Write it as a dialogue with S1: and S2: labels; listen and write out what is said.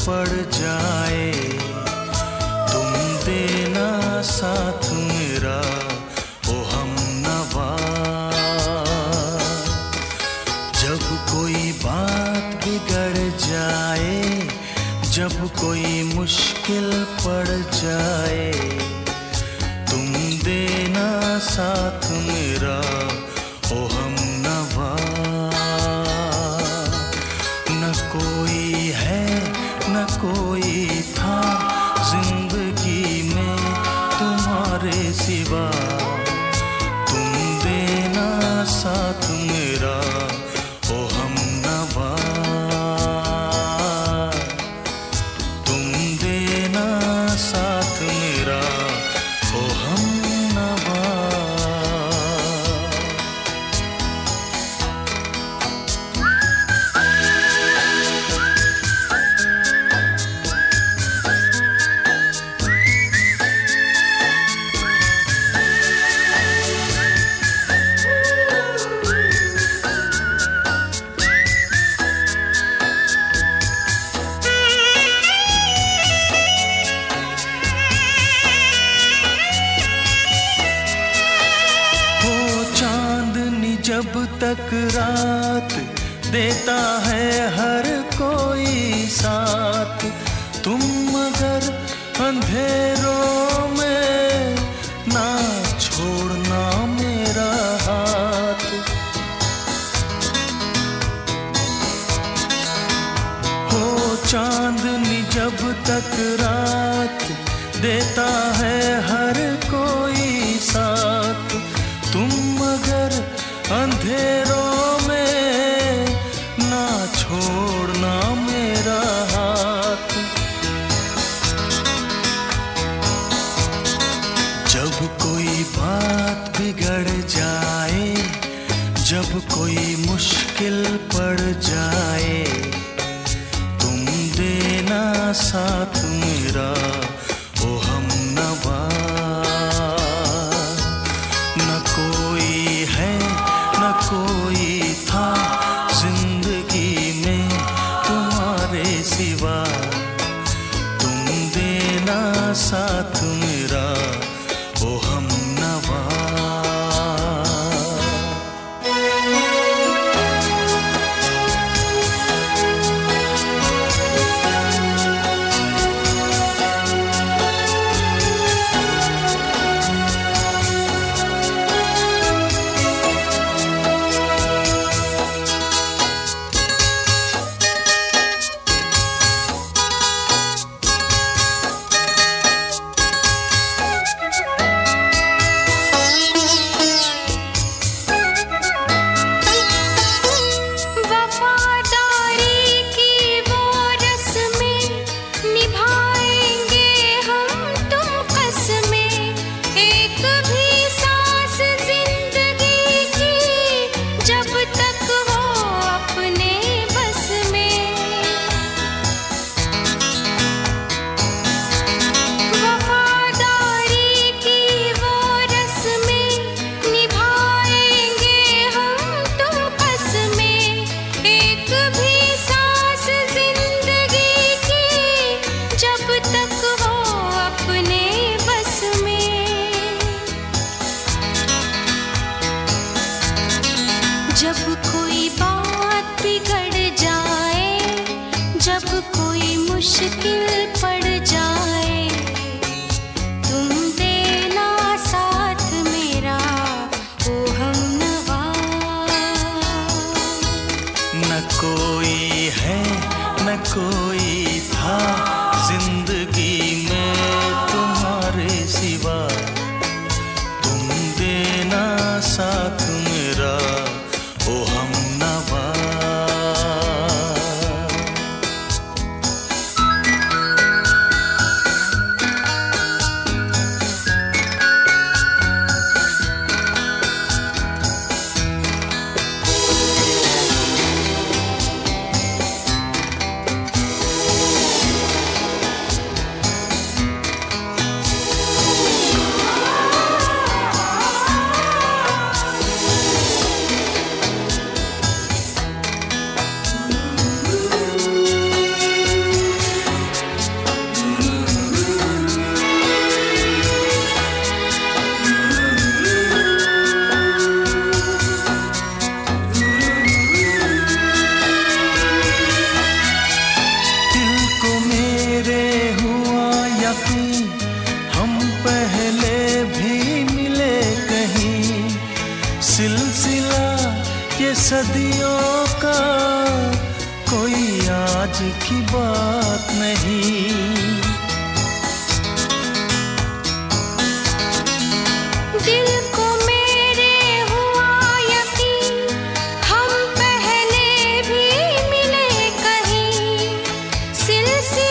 S1: पड़ जाए, तुम देना साथ मेरा ओ हमनवा। जब कोई बात बिगड़ जाए, जब कोई मुश्किल पड़ जाए, तुम देना साथ मेरा ओ हमनवा। न कोई है न कोई था जिंदगी में तुम्हारे सिवा, तुम देना साथ मेरा ओ हमनवा। तुम देना साथ मेरा ओ हमनवा। जब तक रात देता है हर कोई साथ, तुम मगर अंधेरों में ना छोड़ना मेरा हाथ। हो चांदनी जब तक रात देता है हर कोई साथ, तुम मगर अंधेरों में ना छोड़ना मेरा हाथ। जब कोई बात बिगड़ जाए, जब कोई मुश्किल पड़ जाए, तुम देना साथ मेरा ओ हमनवा। न कोई है न कोई था जिंदगी में तुम्हारे सिवा, तुम देना साथ मेरा ओ हमनवा। जब कोई बात बिगड़ जाए, जब कोई मुश्किल पड़ जाए, तुम देना साथ मेरा ओ हमनवा। न कोई है न कोई था जिंदगी में तुम्हारे सिवा, तुम देना साथ मेरा ओ हमनवा। यकीन हम पहले भी मिले कहीं, सिलसिला ये सदियों का कोई आज की बात नहीं।
S2: दिल को मेरे हुआ यकीन हम पहले भी मिले कहीं, सिलसिला